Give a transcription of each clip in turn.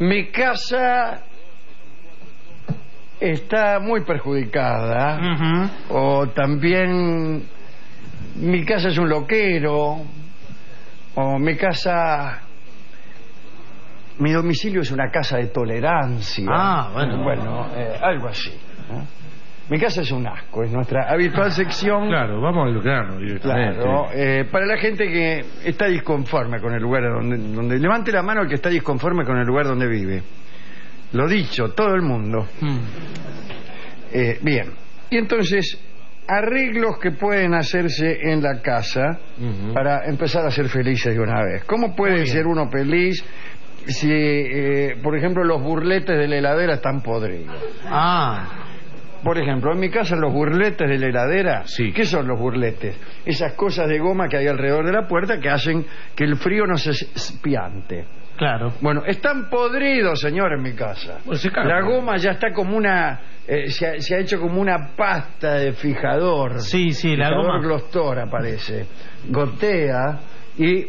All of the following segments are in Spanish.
Mi casa está muy perjudicada. O también mi casa es un loquero. O mi domicilio es una casa de tolerancia. Bueno, algo así, ¿no? Mi casa es un asco, es nuestra habitual sección. Claro, vamos al grano directamente. Claro, para la gente que está disconforme con el lugar donde levante la mano el que está disconforme con el lugar donde vive. Lo dicho, todo el mundo. Bien, y entonces arreglos que pueden hacerse en la casa para empezar a ser felices de una vez. ¿Cómo puede ser uno feliz si, por ejemplo, los burletes de la heladera están podridos? Por ejemplo, en mi casa los burletes de la heladera, ¿qué son los burletes? Esas cosas de goma que hay alrededor de la puerta que hacen que el frío no se espiante. Claro. Bueno, están podridos, señor, en mi casa. La goma ya está como una... se ha hecho como una pasta de fijador. La goma. Glostora, parece. Gotea y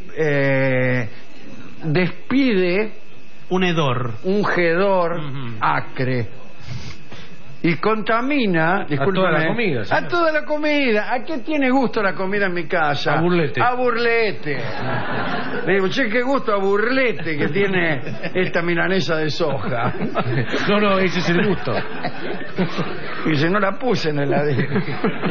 despide... un hedor. Un hedor acre. Y contamina, discúlpame, a toda la comida, señor. A toda la comida. ¿A qué tiene gusto la comida en mi casa? A burlete. A burlete. Le digo, che, qué gusto a burlete que tiene esta milanesa de soja. No, ese es el gusto. Y dice, no la puse en el heladero.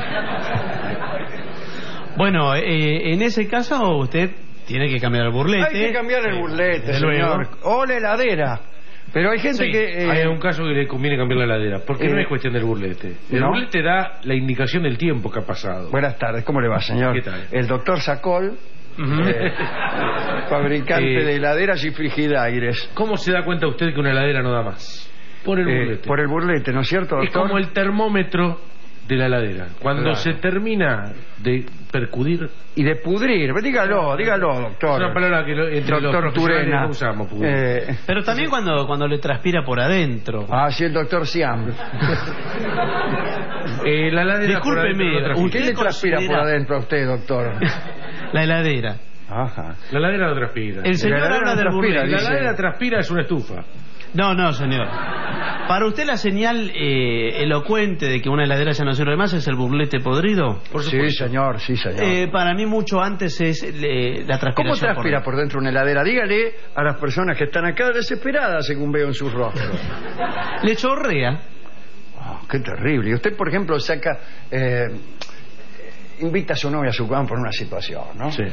Bueno, en ese caso usted tiene que cambiar el burlete. Hay que cambiar el burlete, señor. O la heladera. Pero hay gente que... hay un caso que le conviene cambiar la heladera, porque no es cuestión del burlete. El burlete da la indicación del tiempo que ha pasado. Buenas tardes, ¿cómo le va, señor? ¿Qué tal? El doctor Sacol, fabricante de heladeras y frigidaires. ¿Cómo se da cuenta usted que una heladera no da más? Por el burlete. Por el burlete, ¿no es cierto, doctor? Es como el termómetro de la heladera. Cuando se termina de percudir... Y de pudrir, dígalo, doctor. Es una palabra que entre los profesionales no usamos, pudrir. Pero también cuando le transpira por adentro. Sí, el doctor Siam. La heladera. Discúlpeme, ¿Qué le transpira por adentro a usted, doctor? La heladera. Ajá. La heladera no transpira. El señor habla del burlete. La heladera transpira es una estufa. No, señor. Para usted la señal elocuente de que una heladera ya no sirve más es el burlete podrido. Sí, señor. Para mí mucho antes es la transpiración. ¿Cómo transpira por dentro una heladera? Dígale a las personas que están acá desesperadas, según veo en sus rostros. Le chorrea. Qué terrible. Y usted, por ejemplo, saca... invita a su novia a su cama por una situación, ¿no? Sí.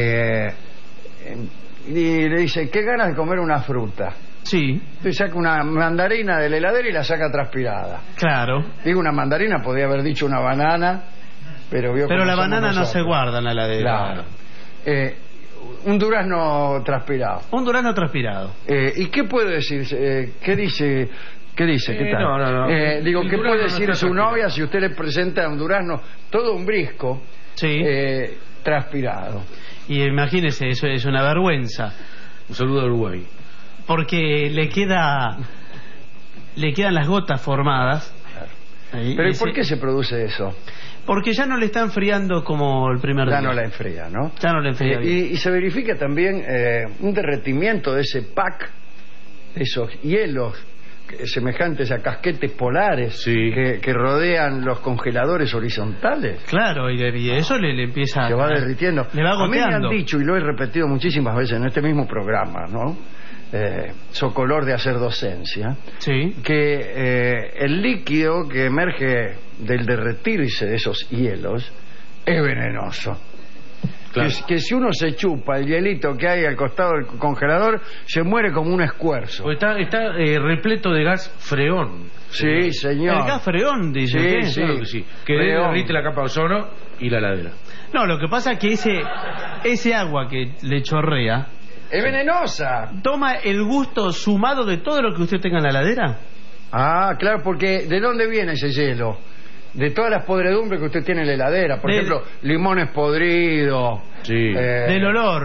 Y le dice, qué ganas de comer una fruta. Sí. Usted saca una mandarina de la heladera y la saca transpirada. Claro. Digo, una mandarina, podría haber dicho una banana, pero la banana no se guarda en la heladera. Claro. Un durazno transpirado. Un durazno transpirado. ¿Y qué puede decir? ¿Qué dice? ¿Qué tal? No. Digo, ¿qué puede decir su novia si usted le presenta un durazno, todo un brisco, transpirado? Y imagínese, eso es una vergüenza. Un saludo a Uruguay. Porque le quedan las gotas formadas. Pero ¿y por qué se produce eso? Porque ya no le está enfriando como el primer día. Ya no la enfría, ¿no? Ya no la enfría bien. Y se verifica también un derretimiento de ese pack, de esos hielos semejantes a casquetes polares que rodean los congeladores horizontales. Claro, y eso le empieza... Se va derritiendo. Le va goteando. A mí me han dicho, y lo he repetido muchísimas veces en este mismo programa, ¿no? Socolor de hacer docencia, que el líquido que emerge del derretirse de esos hielos es venenoso. Claro. Que si uno se chupa el hielito que hay al costado del congelador, se muere como un escuerzo. Pues está repleto de gas freón. Sí, señor. El gas freón, dice. Sí, claro que sí. Que derrite la capa de ozono y la heladera. No, lo que pasa es que ese agua que le chorrea es venenosa. ¿Toma el gusto sumado de todo lo que usted tenga en la heladera? Claro, porque ¿de dónde viene ese hielo? De todas las podredumbres que usted tiene en la heladera. Por ejemplo, limones podridos. Del olor.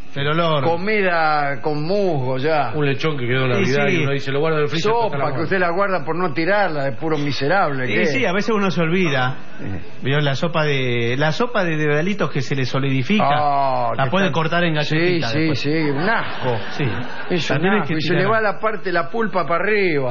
El olor. comida con musgo ya. Un lechón que quedó en Navidad sí. y uno dice, lo guardo del freezer. Sopa que usted la guarda por no tirarla, de puro miserable. ¿qué? Sí, a veces uno se olvida. Vio la sopa de dedalitos que se le solidifica. La puede cortar en galletitas. Sí, después. sí, un asco. Sí. Es un También hay asco. que Y se le tirar. va la parte, la pulpa para arriba.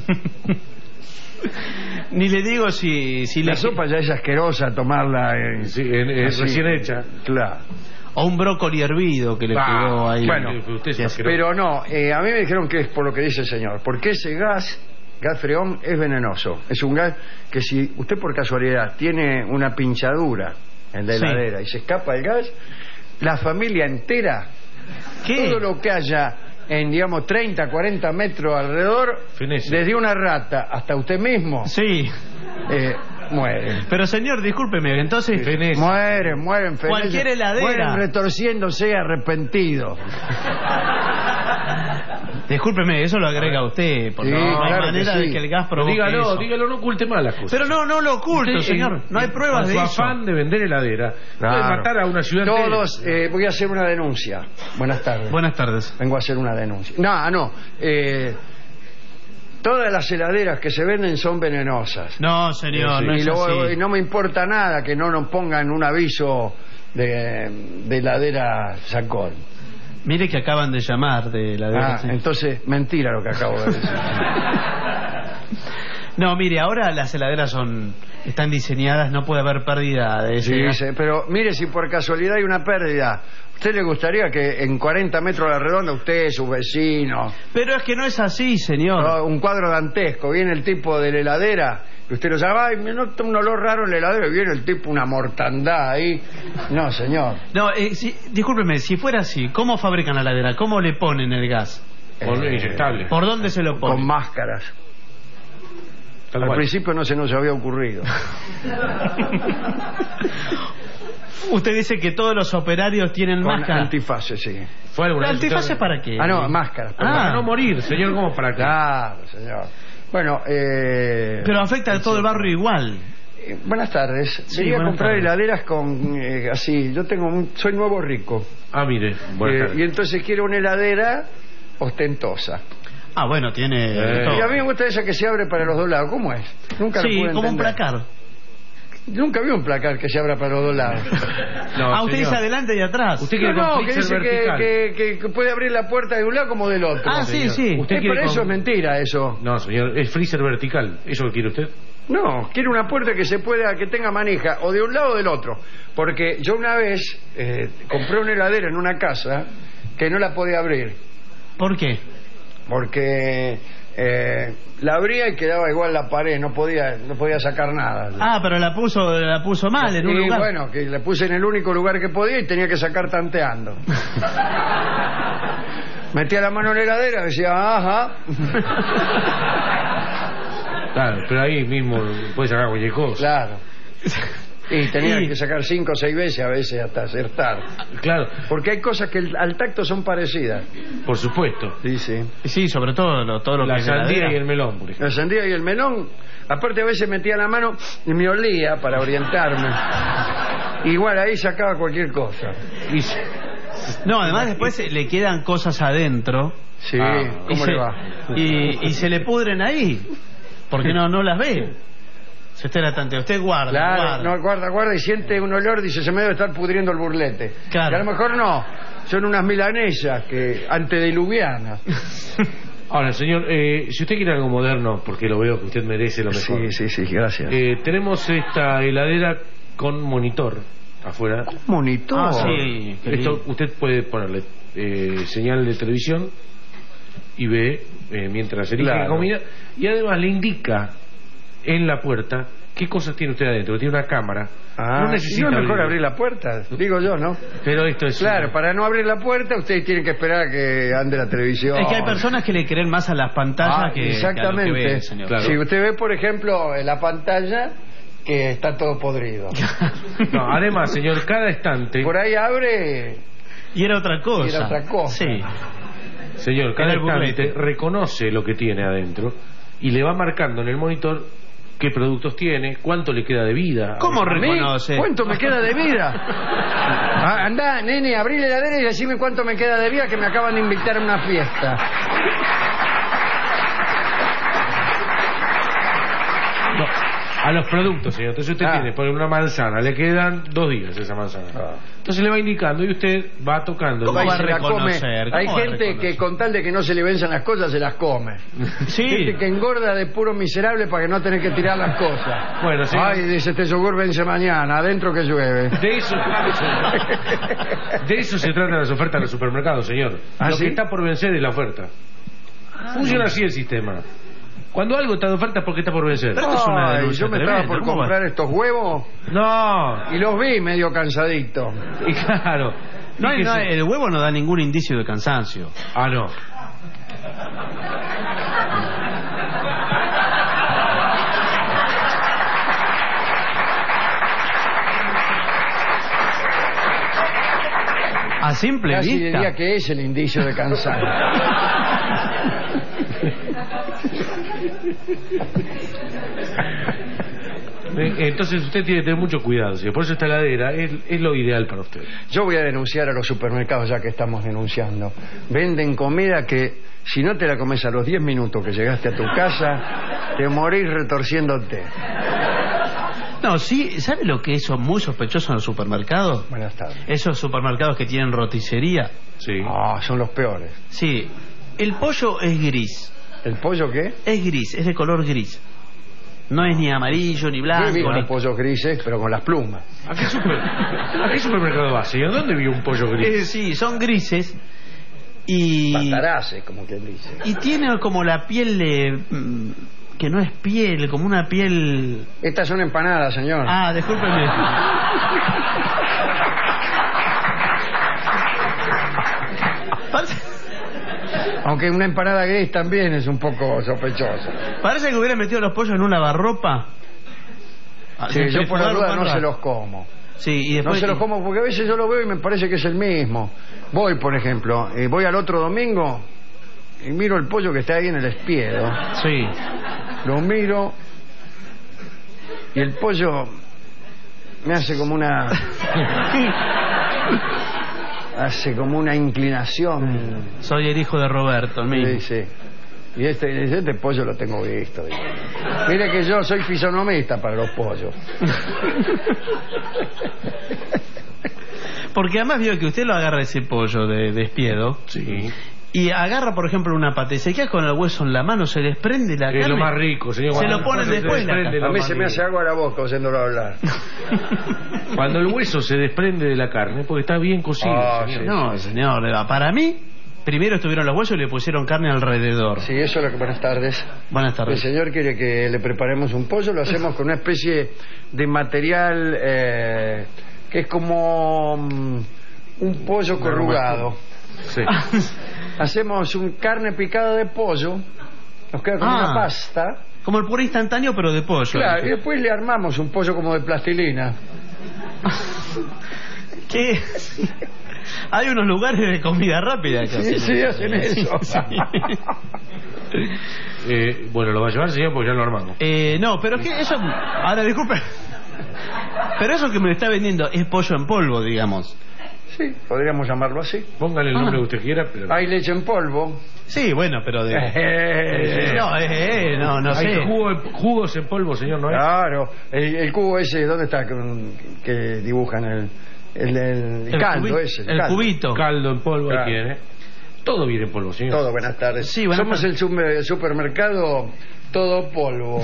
Ni le digo si La le sopa ya es asquerosa tomarla Sí, así. recién hecha. Claro. o un brócoli hervido que le quedó ahí. Bueno, Usted es asqueroso. pero no, a mí me dijeron que es por lo que dice el señor, porque ese gas freón, es venenoso. Es un gas que si usted por casualidad tiene una pinchadura en la Sí. heladera y se escapa el gas, la familia entera, ¿Qué? todo lo que haya en, digamos, 30, 40 metros alrededor, Fenece. desde una rata hasta usted mismo, Sí. mueren. Pero señor, discúlpeme, entonces... Fenece. Mueren, felices. Cualquier heladera. Mueren retorciéndose arrepentidos. Discúlpeme, eso lo agrega usted, porque Sí, no hay claro que manera sí. de que el gas provoque Dígalo, eso. dígalo, no oculte más las cosas. Pero no lo oculto, Usted, señor. No hay pruebas de su eso. afán de vender heladera puede Claro. matar a una ciudad entera. Todos, voy a hacer una denuncia. Buenas tardes. Buenas tardes. Vengo a hacer una denuncia. No. Todas las heladeras que se venden son venenosas. No, señor, no y, es así. y no me importa nada que no nos pongan un aviso de heladera Sacón. Mire que acaban de llamar de la sí. Entonces, mentira lo que acabo de decir. No, mire, ahora las heladeras están diseñadas, no puede haber pérdida de ese Sí, gas. sí, pero mire, si por casualidad hay una pérdida, ¿a usted le gustaría que en 40 metros a la redonda usted, sus vecinos, Pero es que no es así, señor. un cuadro dantesco, viene el tipo de la heladera, y usted lo llama, ay, me nota un olor raro en la heladera, y viene el tipo, una mortandad ahí? No, señor. No, discúlpeme, si fuera así, ¿cómo fabrican la heladera? ¿Cómo le ponen el gas? Con inyectable. ¿Por dónde se lo ponen? Con máscaras. Tal Al cual. principio no se nos había ocurrido. Usted dice que todos los operarios tienen Con máscara. antifaces, sí. ¿Fue alguna vez ¿Antifaces usted- para qué? No, máscaras. perdón. Para no morir, señor, ¿cómo para qué? Claro, señor. Bueno, Pero afecta a todo el barrio igual. buenas tardes. Sí, Quería buenas comprar tardes. heladeras con así. Yo soy nuevo rico. Ah, mire, buenas tardes. Y entonces quiero una heladera ostentosa. Ah, bueno, tiene todo. Y a mí me gusta esa que se abre para los dos lados. ¿Cómo es? Nunca lo Sí, pude como un entender. placar. Nunca vi un placar que se abra para los dos lados. No, Usted señor. dice adelante y atrás. Usted quiere No, con que freezer dice vertical. que puede abrir la puerta de un lado como del otro. Ah, sí, señor. sí. Usted quiere Pero eso con- es mentira, eso. No, señor, es freezer vertical. ¿Eso lo quiere usted? No, quiero una puerta que tenga manija o de un lado o del otro. Porque yo una vez compré una heladera en una casa que no la podía abrir. ¿Por qué? Porque la abría y quedaba igual la pared, no podía sacar nada. Ah, pero la puso mal en un y lugar. bueno, que la puse en el único lugar que podía y tenía que sacar tanteando. Metía la mano en la heladera, decía, ajá. Claro, pero ahí mismo puede sacar cualquier cosa. Claro. Y tenía Y- que sacar 5 o 6 veces, a veces hasta acertar. Claro, Porque hay cosas que al tacto son parecidas. por supuesto. Sí, sí. Sí, sobre todo todo lo La que es sandía heladera. y el melón, por ejemplo. La sandía y el melón. Aparte a veces metía la mano y me olía para orientarme. Igual ahí sacaba cualquier cosa. Y No, además después le quedan cosas adentro. Sí, Ah, ¿cómo le va? Y se le pudren ahí. Porque no las ve. Si usted la tantea, usted guarda. Claro, guarda. no, guarda y siente un olor, dice, se me debe estar pudriendo el burlete. Claro. Y a lo mejor no, son unas milanesas que antediluvianas. Ahora, señor, si usted quiere algo moderno, porque lo veo que usted merece lo mejor. Sí, gracias. Tenemos esta heladera con monitor afuera. Monitor. Ah, sí. qué Esto lindo. usted puede ponerle señal de televisión y ve mientras elige Claro. la comida, y además le indica en la puerta qué cosas tiene usted adentro. Tiene una cámara. Ah, No necesita no es mejor abrirlo. abrir la puerta, digo yo, ¿no? Pero esto es Claro, para no abrir la puerta usted tiene que esperar a que ande la televisión. Es que hay personas que le creen más a las pantallas que exactamente. que a lo que ve, señor. Claro. Si usted ve, por ejemplo, en la pantalla que está todo podrido. No, además, señor, cada estante, Por ahí abre. Y era otra cosa. Y era otra cosa. Sí. señor, cada Era el estante burlete. reconoce lo que tiene adentro y le va marcando en el monitor qué productos tiene, cuánto le queda de vida. ¿Cómo reconoce? ¿Cuánto me queda de vida? Andá, nene, abrí la heladera y decime cuánto me queda de vida, que me acaban de invitar a una fiesta. No, a los productos, señor. Entonces usted tiene, por una manzana, le quedan 2 días esa manzana. Entonces le va indicando y usted va tocando. ¿Cómo va a Se la come. reconocer? Hay ¿Cómo va a gente reconocer? que con tal de que no se le venzan las cosas, se las come. Sí. Gente que engorda de puro miserable para que no tener que tirar las cosas. Bueno, sí. Ay, dice, este yogur vence mañana, adentro que llueve. De eso se tratan las ofertas en los supermercados, señor. ¿Ah, Lo sí? que está por vencer es la oferta. Funciona así el sistema. Cuando algo está de oferta es porque está por vencer. Pero esto es una Ay, denuncia yo me tremenda. estaba por ¿Cómo va? comprar estos huevos No. y los vi medio cansaditos. Y claro. No, Fíjese. el huevo no da ningún indicio de cansancio. Ah, no. A simple Casi vista. diría que es el indicio de cansancio. Entonces usted tiene que tener mucho cuidado, señor. Por eso esta heladera es lo ideal para usted. Yo voy a denunciar a los supermercados, ya que estamos denunciando. Venden comida que, si no te la comes a los 10 minutos que llegaste a tu casa, te morís retorciéndote. No, sí, ¿sabe lo que es muy sospechoso en los supermercados? Buenas tardes. Esos supermercados que tienen roticería. Sí. Son los peores. Sí, el pollo es gris. ¿El pollo qué? Es gris, es de color gris. No es ni amarillo, ni Yo he blanco. visto Ni... pollos grises, pero con las plumas. ¿A qué supermercado va, señor? ¿Dónde vio un pollo gris? Sí, son grises. Y... Pataraces, como quien dice. Y tiene como la piel de... que no es piel, como una piel... Estas son empanadas, señor. Ah, discúlpeme. Aunque una empanada gris también es un poco sospechosa. Parece que hubiera metido los pollos en un lavarropa. Sí, yo por la duda no raro. se los como. Sí, y No después... se los como porque a veces yo lo veo y me parece que es el mismo. Voy, por ejemplo, voy al otro domingo y miro el pollo que está ahí en el espiedo. Sí. Lo miro y el pollo me hace como una... hace como una inclinación. Soy el hijo de Roberto, el mismo. Sí, sí. Y este pollo lo tengo visto. Digo. Mire que yo soy fisonomista para los pollos. Porque además vio que usted lo agarra ese pollo de espiedo. Sí. Y agarra, por ejemplo, una pata y se queda con el hueso en la mano, se desprende la carne. Es lo más rico, señor. Se Cuando lo ponen el hueso después se la desprende, carne. A lo mí más se me hace rico. agua la boca oyéndolo hablar. Cuando el hueso se desprende de la carne, porque está bien cocido, señor. Sí. No, señor, para mí, primero estuvieron los huesos y le pusieron carne alrededor. Sí, eso es lo que... Buenas tardes. Buenas El tardes. señor quiere que le preparemos un pollo, lo hacemos con una especie de material que es como un pollo corrugado. Sí. Hacemos un carne picada de pollo, nos queda como una pasta. Como el puré instantáneo, pero de pollo. Claro, y después le armamos un pollo como de plastilina. ¿Qué? Hay unos lugares de comida rápida que Sí, sí, hacen eso. Bueno, ¿lo va a llevar, señor? Porque ya lo armamos. No, pero es que eso... Ahora, disculpe. Pero eso que me está vendiendo es pollo en polvo, digamos. Sí, podríamos llamarlo así. Póngale el nombre que usted quiera, pero... Hay leche en polvo. Sí, bueno, pero de... no Hay sé. jugos en polvo, señor, ¿no es? Claro, el cubo ese, ¿dónde está? Que dibujan el caldo cubi- ese. el caldo. cubito. Caldo en polvo, Claro. ahí tiene. Todo viene en polvo, señor. Todo, buenas tardes. Sí, buenas Somos tardes. el supermercado Todo Polvo.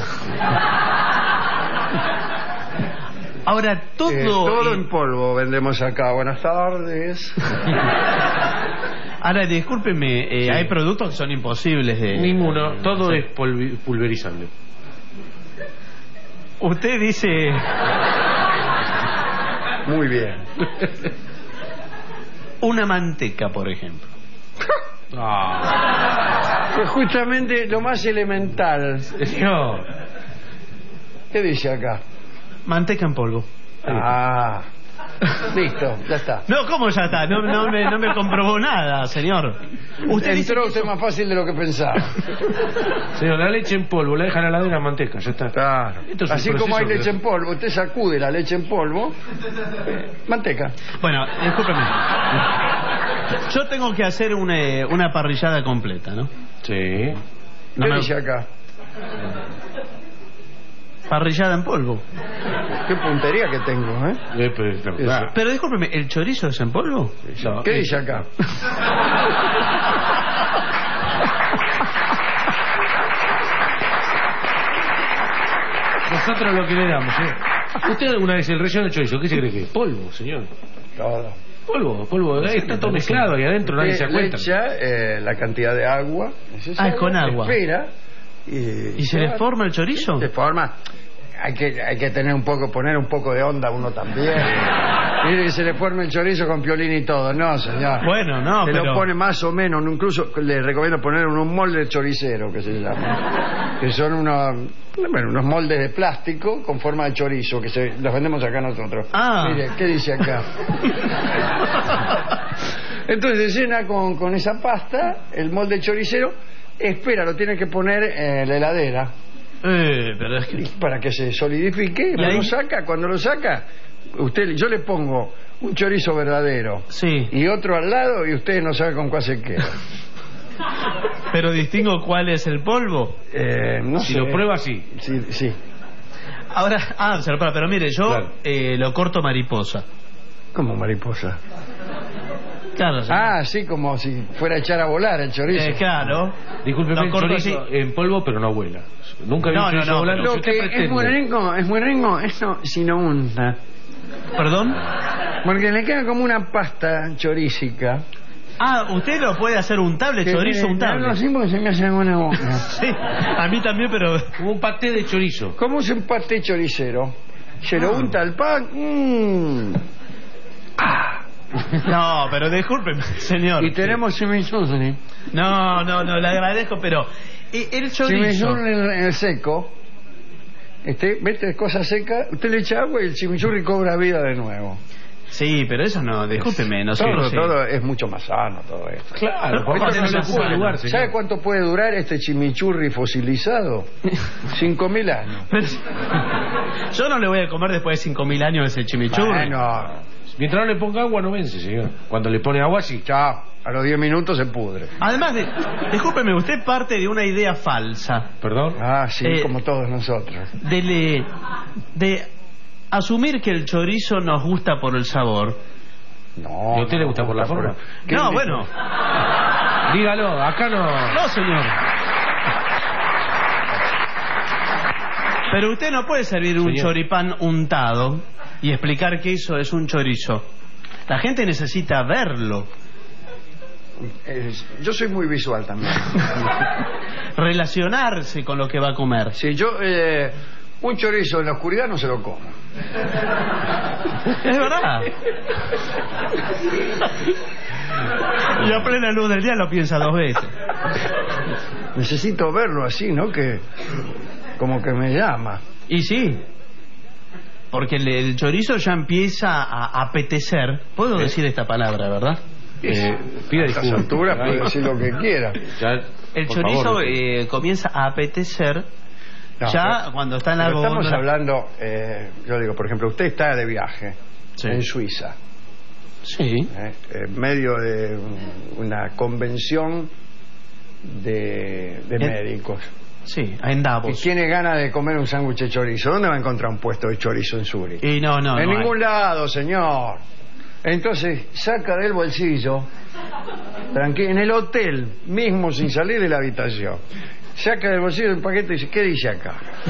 Ahora, Todo en polvo vendemos acá. Buenas tardes. Ahora, discúlpeme, Sí. hay productos que son imposibles de... Ninguno. Todo es pulverizable. Usted dice... Muy bien. Una manteca, por ejemplo. Pues justamente lo más elemental. Señor. ¿Qué dice acá? Manteca en polvo. Ah, Listo, ya está. No, ¿cómo ya está? No me comprobó nada, señor. Usted entró usted más fácil de lo que pensaba. Señor, la leche en polvo, la dejan a la heladera manteca, ya está. Claro. Así como hay leche en polvo, usted sacude la leche en polvo, manteca. Bueno, discúlpeme. Yo tengo que hacer una parrillada completa, ¿no? Sí. ¿Qué dice acá? Parrillada en polvo. Qué puntería que tengo, ¿eh? Pero discúlpeme, ¿el chorizo es en polvo? No, ¿Qué dice acá? Nosotros lo que le damos, Usted alguna vez el relleno de chorizo, ¿qué se cree que es? Polvo, señor. Todo. Polvo, está todo mezclado ahí adentro, nadie se da cuenta. Le echa la cantidad de agua necesaria. Es con agua. Espera. ¿Y se le forma el chorizo? Se forma. Hay que tener poner un poco de onda uno también. Mire que se le forme el chorizo con piolín y todo. No, señor. Bueno, no, se pero... lo pone más o menos, incluso le recomiendo poner un molde choricero, que se llama. Que son unos moldes de plástico con forma de chorizo, que los vendemos acá nosotros. Mire, ¿qué dice acá? Entonces se llena con esa pasta el molde choricero. Espera, lo tiene que poner en la heladera. Pero es que... Para que se solidifique. Cuando lo saca, yo le pongo un chorizo verdadero, sí, y otro al lado, y usted no sabe con cuál se queda. Pero distingo cuál es el polvo. No si sé. lo prueba, sí. Sí. Ahora, se lo prueba, pero mire, yo claro, lo corto mariposa. ¿Cómo mariposa? Claro, sí. Sí, como si fuera a echar a volar el chorizo. Claro. Discúlpeme, el chorizo en polvo, pero no vuela. Nunca vi un chorizo volando. Lo que es muy rico, eso si no unta. ¿Perdón? Porque le queda como una pasta chorísica. Usted lo puede hacer untable, chorizo untable. No, sí, porque se me hace agua en la boca. Sí, a mí también, pero... Como un paté de chorizo. ¿Cómo es un paté choricero? Se lo unta al pan. No, pero discúlpeme, señor. Y tenemos chimichurri. No, le agradezco, pero el chorizo... Chimichurri en el seco. Mete cosas secas, usted le echa agua y el chimichurri cobra vida de nuevo. Sí, pero eso no, discúlpeme, nosotros... Todo es mucho más sano, todo esto. Claro, Esto no se puede lugar, ¿Sabe cuánto puede durar este chimichurri fosilizado? 5.000 años. Pero, yo no le voy a comer después de 5.000 años ese chimichurri. Bueno, mientras no le ponga agua, no vence, señor. Cuando le pone agua, sí. chao. A los 10 minutos se pudre. Además, discúlpeme, usted parte de una idea falsa. ¿Perdón? Sí, como todos nosotros. De asumir que el chorizo nos gusta por el sabor. No. ¿Y a usted le gusta por la forma? No, bueno. Dígalo, acá no. No, señor. Pero usted no puede servir un choripán untado y explicar que eso es un chorizo. La gente necesita verlo. Yo soy muy visual también. Relacionarse con lo que va a comer. Si yo un chorizo en la oscuridad no se lo como. Es verdad. Y a plena luz del día lo piensa 2 veces. Necesito verlo así, ¿no? Que como que me llama. Y sí, porque el chorizo ya empieza a apetecer. ¿Puedo decir esta palabra, verdad? Pida a estas alturas puede decir lo que quiera. El chorizo comienza a apetecer cuando está en la góndola. Estamos hablando, yo digo, por ejemplo, usted está de viaje en Suiza. Sí. En medio de una convención de médicos. Sí, en Davos. ¿Y tiene ganas de comer un sándwich de chorizo? ¿Dónde va a encontrar un puesto de chorizo en Zurich? Y no en ningún lado, señor. Entonces saca del bolsillo, tranquilo, en el hotel mismo, sin salir de la habitación, saca del bolsillo el paquete y dice, ¿qué dice acá?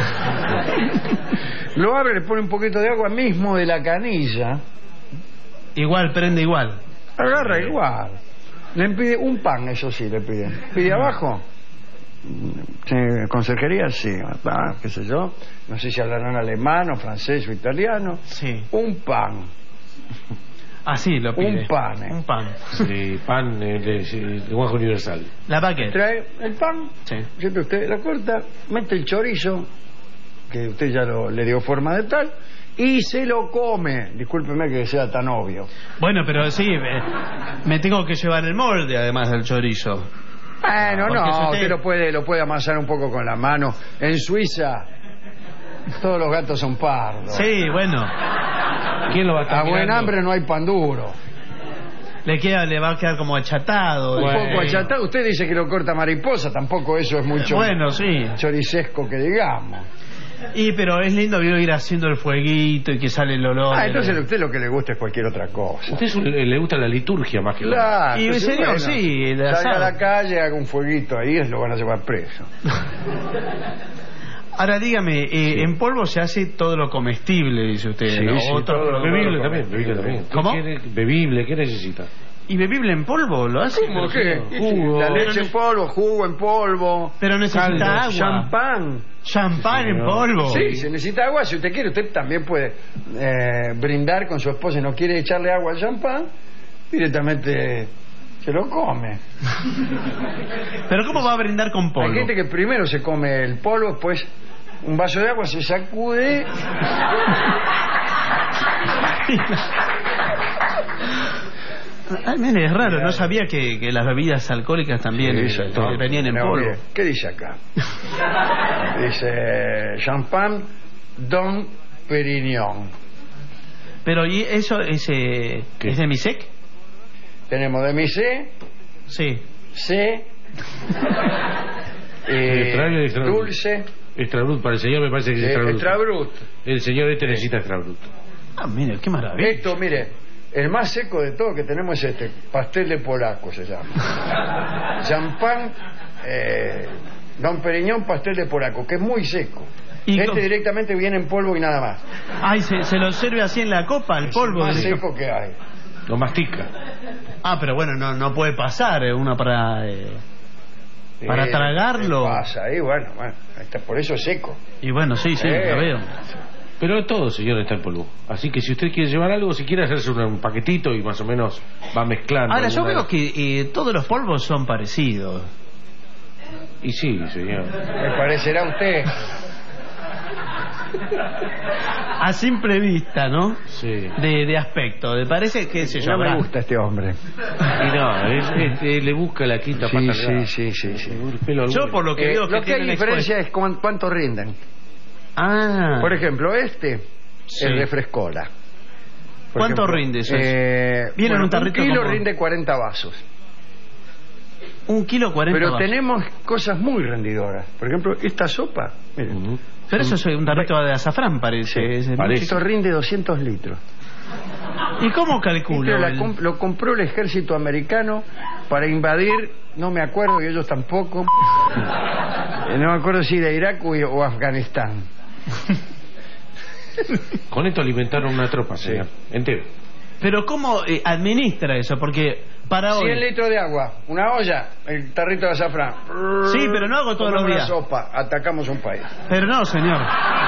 Lo abre, le pone un poquito de agua mismo de la canilla. Igual, prende igual. Agarra igual. Le pide un pan, eso sí, le pide. ¿Pide abajo? Conserjería, sí, qué sé yo. No sé si hablarán alemán o francés o italiano. Sí. Un pan. Así lo pide. Un pan. Un pan. Sí, pan de lenguaje universal. La baguette. Trae el pan. Sí. Siempre usted lo corta, mete el chorizo, que usted ya le dio forma de tal, y se lo come. Discúlpeme que sea tan obvio. Bueno, pero sí, me tengo que llevar el molde además del chorizo. Bueno, Porque si no, usted- usted lo puede amasar un poco con la mano. En Suiza todos los gatos son pardos. Sí, bueno, ¿Quién lo va a estar A buen mirando? hambre no hay pan duro. le va a quedar como achatado. Un Bueno. poco achatado. Usted dice que lo corta mariposa, tampoco eso es mucho Bueno, sí. choricesco que digamos. Pero es lindo ir haciendo el fueguito y que sale el olor. Entonces a usted lo que le gusta es cualquier otra cosa. Usted le gusta la liturgia más que la... Claro. Y, entonces, señor, sí, el salga a asado. la calle, haga un fueguito ahí, lo van a llevar preso. Ahora dígame, en polvo se hace todo lo comestible, dice usted. Sí, ¿no? sí, Otro todo lo- producto. Bebible también, bebible también. ¿Cómo? Bebible, ¿qué necesita? ¿Y bebible en polvo lo hace? ¿Cómo qué? Jugo. La leche en polvo, jugo en polvo, Pero necesita Caldo, agua. champán. Champán Sí, en señor. polvo. Sí, se necesita agua. Si usted quiere, usted también puede brindar con su esposa y no quiere echarle agua al champán, directamente se lo come. Pero ¿cómo va a brindar con polvo? Hay gente que primero se come el polvo, después un vaso de agua, se sacude. Mire, es raro, no sabía que las bebidas alcohólicas también venían en No, polvo. mire, ¿qué dice acá? Dice champán Don Perignon. Pero ¿y eso es de Misec? Tenemos de Misé, Sí. C, Extra y extra brut. dulce, Extra brut, para el señor me parece que es extra brut. extra brut. El señor necesita extra brut. Ah, mire, qué maravilla. Esto, mire, el más seco de todo que tenemos es este, pastel de polaco se llama. Champán Don Perignon, pastel de polaco, que es muy seco. ¿Y Este cómo? directamente viene en polvo y nada más. Ay, se lo sirve así en la copa, el Es polvo. el más de- seco que hay. Lo mastica. Ah, pero bueno, no puede pasar uno para tragarlo. ¿Qué pasa ahí? Bueno, por eso es seco. Y bueno, sí, lo veo. Pero todo, señor, está en polvo. Así que si usted quiere llevar algo, si quiere hacerse un paquetito y más o menos va mezclando. Ahora, yo alguna veo que todos los polvos son parecidos. Y sí, señor. Me parecerá a usted. A simple vista, ¿no? Sí. De aspecto. Me parece que se No me gusta este hombre. Y no, le busca la quinta pata. Sí. El pelo al Yo huevo. por lo que veo que Lo que hay tienen diferencia es cuánto rinden. Ah. Por ejemplo, este, Sí. el refrescola. Por ¿Cuánto ejemplo, rinde eso? Viene en un tarrito kilo como- rinde 40 vasos. 1,40 kilos. Pero vasos. tenemos cosas muy rendidoras. Por ejemplo, esta sopa. Miren, Ujú. Pero eso es un tarrito de azafrán, parece. Sí, parece. esto rinde 200 litros. ¿Y cómo calculo? Esto lo compró el ejército americano para invadir, no me acuerdo, y ellos tampoco. No me acuerdo si de Irak o Afganistán. Con esto alimentaron una tropa, señor. Entero. Pero ¿cómo administra eso? Porque para hoy... 100 litros de agua, una olla, el tarrito de azafrán. Sí, pero no hago todos los Tomamos días. una sopa, atacamos un país. Pero no, señor.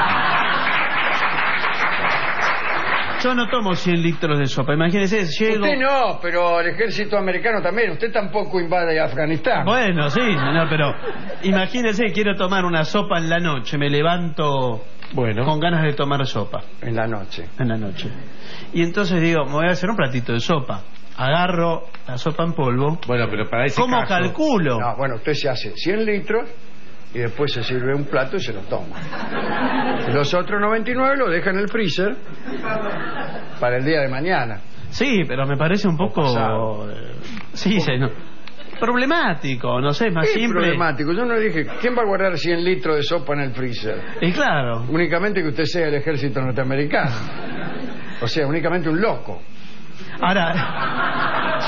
Yo no tomo 100 litros de sopa. Imagínese, llego... Usted no, pero el ejército americano también. Usted tampoco invade Afganistán. Bueno, sí, señor, pero imagínese, quiero tomar una sopa en la noche. Me levanto Bueno. con ganas de tomar sopa En la noche. en la noche. Y entonces digo, me voy a hacer un platito de sopa. Agarro la sopa en polvo. Bueno, pero para ese ¿Cómo caso... calculo? No, bueno, usted se hace 100 litros y después se sirve un plato y se lo toma. Los otros 99 lo deja en el freezer para el día de mañana. Sí, pero me parece un poco... pasado. Sí, no. Problemático, no sé, más Es simple. problemático. Yo no dije, ¿quién va a guardar 100 litros de sopa en el freezer? Y claro. Únicamente que usted sea el ejército norteamericano. O sea, únicamente un loco. Ahora...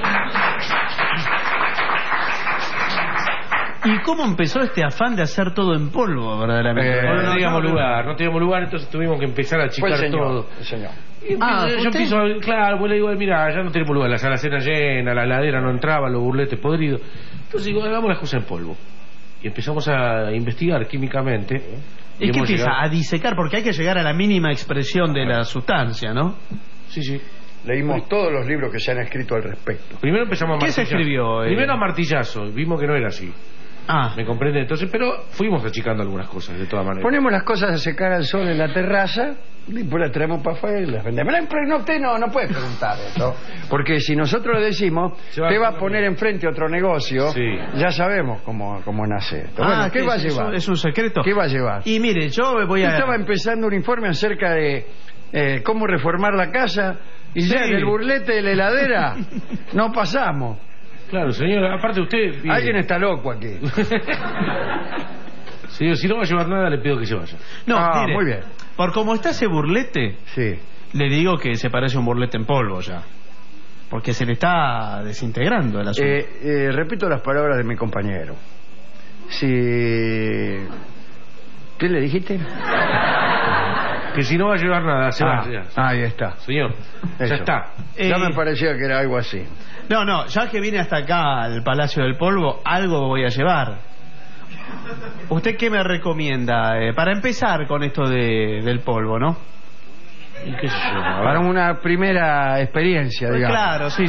¿Y cómo empezó este afán de hacer todo en polvo, verdaderamente? No no, teníamos no. lugar, entonces tuvimos que empezar a Fue achicar el todo. señor. El señor. Y yo ¿usted? empiezo, claro, pues le digo, mira, ya no tenemos lugar, la alacena llena, la heladera no entraba, los burletes podridos. Entonces digo, hagamos las cosas en polvo. Y empezamos a investigar químicamente. ¿Y qué hemos empieza? llegado- A disecar, porque hay que llegar a la mínima expresión de la sustancia, ¿no? Sí, sí. Leímos todos los libros que se han escrito al respecto. Primero empezamos a ¿Qué se martillazo. escribió, Primero a martillazo, vimos que no era así. ¿Me comprende? Entonces, pero fuimos achicando algunas cosas, de todas maneras. Ponemos las cosas a secar al sol en la terraza, y después las traemos para afuera y las vendemos. No, usted no puede preguntar eso, porque si nosotros le decimos, te va a poner enfrente otro negocio, ya sabemos cómo nace esto. Bueno, ¿qué va a llevar? Es un secreto. ¿Qué va a llevar? Y mire, yo estaba empezando un informe acerca de cómo reformar la casa, y ya del burlete de la heladera no pasamos. Claro, señor, aparte usted... Alguien está loco aquí. Señor, si no va a llevar nada, le pido que se vaya. No, mire, muy bien. Por como está ese burlete, le digo que se parece a un burlete en polvo ya. Porque se le está desintegrando el asunto. Repito las palabras de mi compañero. Si... ¿Qué le dijiste? Que si no va a llevar nada, se va. Ahí está. Señor, ya está. Ya me parecía que era algo así. No, ya que vine hasta acá al Palacio del Polvo, algo voy a llevar. ¿Usted qué me recomienda? Para empezar con esto del polvo, ¿no? ¿Y qué sé yo? Para una primera experiencia, digamos. Claro, sí.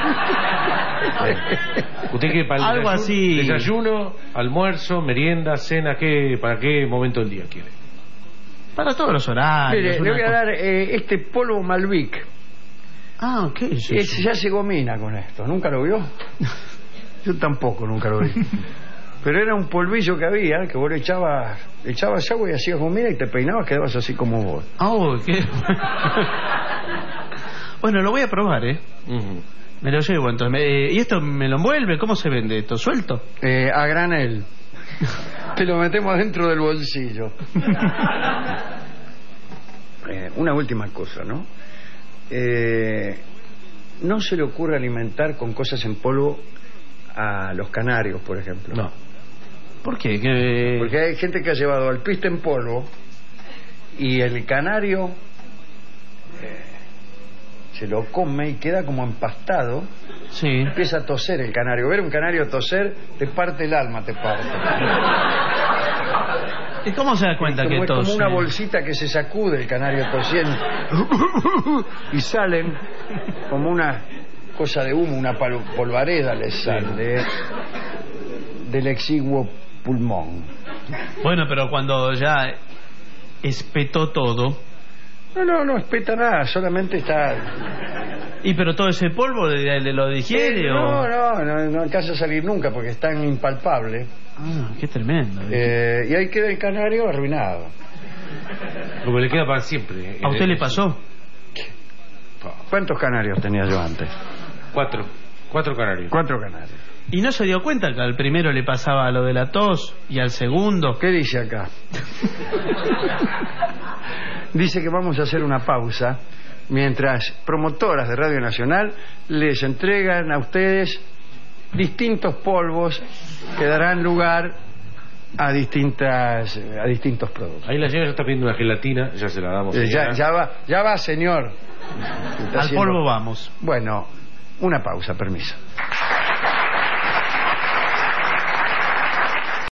¿Usted qué para algo así? Desayuno, almuerzo, merienda, cena, ¿para qué momento del día quiere? Para todos los horarios. Mire, le voy a dar este polvo Malvic. ¿Qué es eso? Ya se gomina con esto. ¿Nunca lo vio? Yo tampoco nunca lo vi. Pero era un polvillo que había, que vos le echabas agua y hacías gomina y te peinabas, quedabas así como vos. ¿Qué? Bueno, lo voy a probar, Me lo llevo, entonces. ¿Y esto me lo envuelve? ¿Cómo se vende esto? ¿Suelto? A granel. Te lo metemos dentro del bolsillo. Una última cosa, ¿no? No se le ocurre alimentar con cosas en polvo a los canarios, por ejemplo. No. ¿Por qué? Porque hay gente que ha llevado alpiste en polvo y el canario se lo come y queda como empastado. Empieza a toser el canario. Ver un canario toser te parte el alma, te parte. ¿Y cómo se da cuenta que tose? Es como una bolsita que se sacude el canario tosiendo y salen como una cosa de humo, una polvareda les sale del exiguo pulmón. Bueno, pero cuando ya espetó todo... No espeta nada, solamente está... ¿Y pero todo ese polvo lo digiere o...? No alcanza a salir nunca porque es tan impalpable. Qué tremendo. Y ahí queda el canario arruinado. Lo que le queda para siempre. ¿A usted le pasó? ¿Cuántos canarios tenía yo antes? 4 canarios. 4 canarios. ¿Y no se dio cuenta que al primero le pasaba lo de la tos y al segundo? ¿Qué dice acá? Dice que vamos a hacer una pausa mientras promotoras de Radio Nacional les entregan a ustedes distintos polvos que darán lugar a distintos productos. Ahí la señora ya está pidiendo una gelatina, ya se la damos. Ya va, señor. Al polvo vamos. Bueno, una pausa, permiso.